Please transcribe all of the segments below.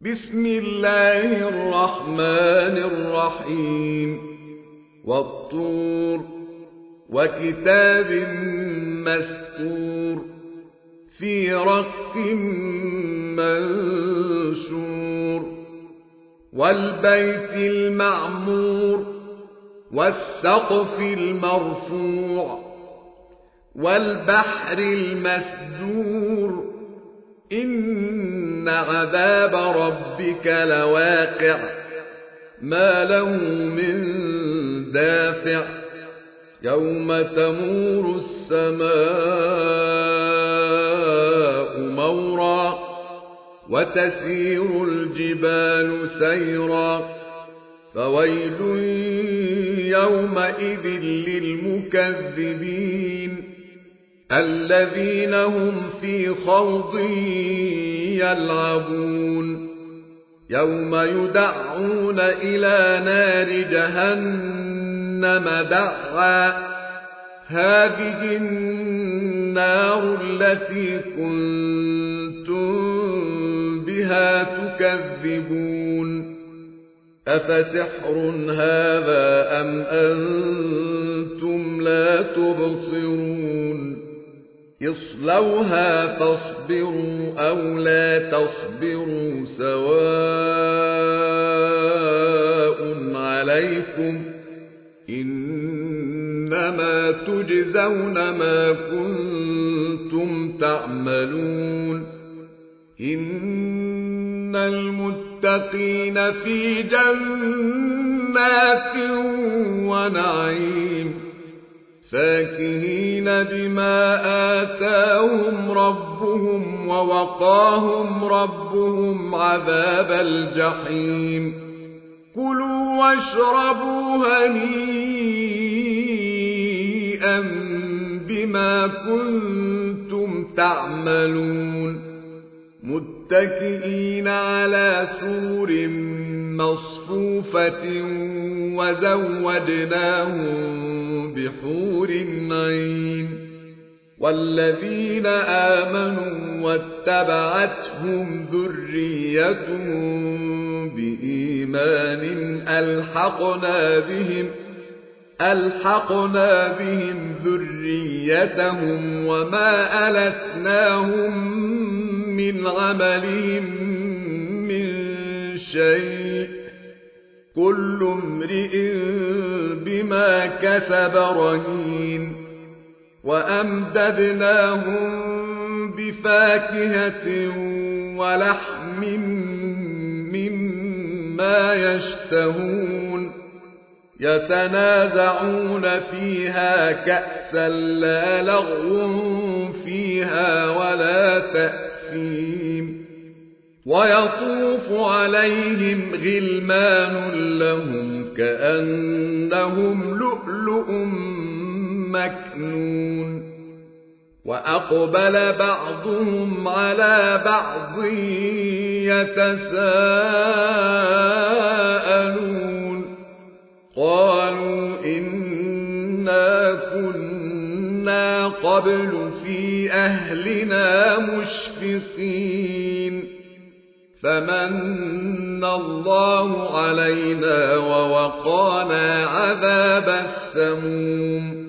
بسم الله الرحمن الرحيم والطور وكتاب مسطور في رق منشور والبيت المعمور والسقف المرفوع والبحر المسجور إن عذاب ربك لواقع ما له من دافع يوم تمور السماء مورا وتسير الجبال سيرا فويل يومئذ للمكذبين الذين هم في خوض يلعبون يوم يدعون إلى نار جهنم دعا هذه النار التي كنتم بها تكذبون أفسحر هذا أم أنتم لا تبصرون اصلوها فاصبروا أو لا تصبروا سواء عليكم إنما تجزون ما كنتم تعملون إن المتقين في جنات ونعيم فاكهين بما آتاهم ربهم ووقاهم ربهم عذاب الجحيم كلوا واشربوا هنيئا بما كنتم تعملون متكئين على سرر مصفوفة وزوجناهم بحور عين والذين آمنوا واتبعتهم ذريتهم بإيمان ألحقنا بهم ذريتهم وما ألتناهم من عملهم من شيء كل امرئ بما كسب رهين وأمددناهم بفاكهة ولحم مما يشتهون يتنازعون فيها كأسا لا لغو فيها ولا تأثيم ويطوف عليهم غلمان لهم كأنهم لؤلؤ مكنون وأقبل بعضهم على بعض يتساءلون قالوا إنا كنا قبل في أهلنا مشفقين فمن الله علينا ووقانا عذاب السموم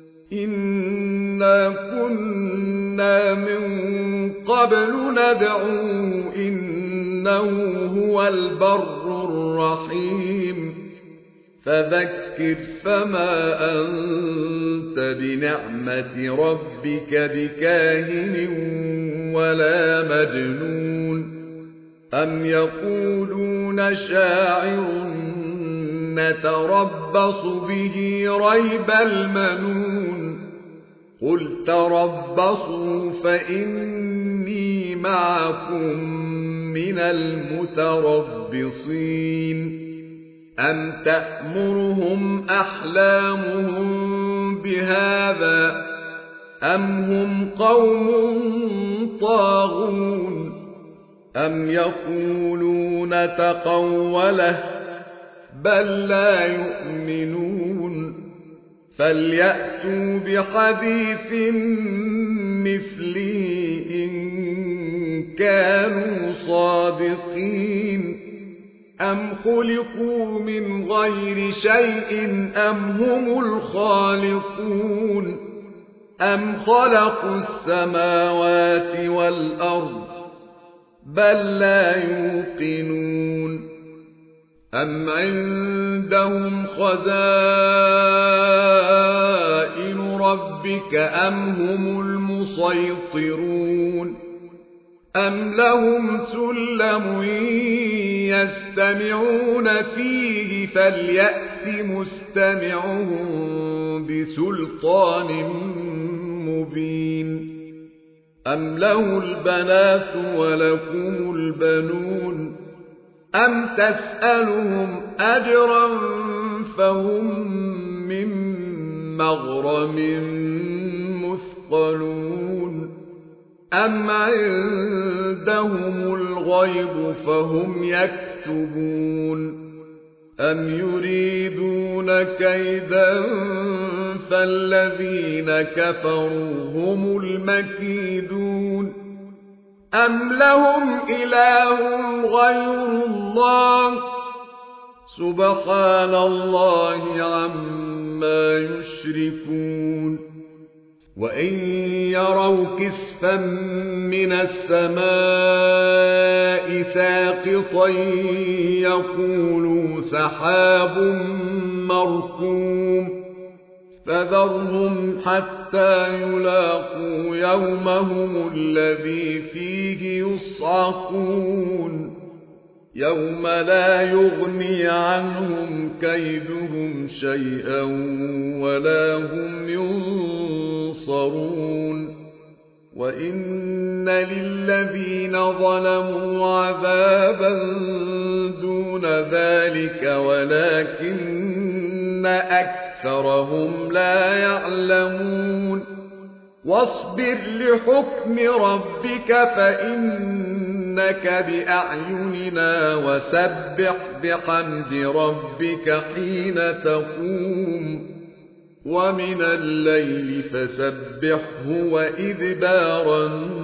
إنا كنا من قبل ندعوه إنه هو البر الرحيم فذكر فما أنت بنعمة ربك بكاهن ولا مجنون أم يقولون شاعر نتربص به ريب المنون قل تربصوا فإني معكم من المتربصين أم تأمرهم أحلامهم بهذا أم هم قوم طاغون أم يقولون تقوله بل لا يؤمنون فليأتوا بحديث مثله إن كانوا صادقين أم خلقوا من غير شيء أم هم الخالقون أم خلقوا السماوات والأرض بل لا يوقنون أم عندهم خزائن ربك أم هم المسيطرون أم لهم سلم يستمعون فيه فليأت مستمعهم بسلطان مبين أم له البنات ولكم البنون أم تسألهم أجرا فهم من مغرم مثقلون أم عندهم الغيب فهم يكتبون أم يريدون كيدا فالذين كفروا هم المكيدون أم لهم إله غير الله سبحان الله عما يشركون وإن يروا كسفا من السماء ساقطا يقولوا سحاب مركوم فذرهم حتى يلاقوا يومهم الذي فيه يصعقون يوم لا يغني عنهم كيدهم شيئا ولا هم ينصرون وإن للذين ظلموا عذابا دون ذلك ولكن أكثرهم لا يعلمون واصبر لحكم ربك فإنك بأعيننا وسبح بحمد ربك حين تقوم ومن الليل فسبحه وإدبار النجوم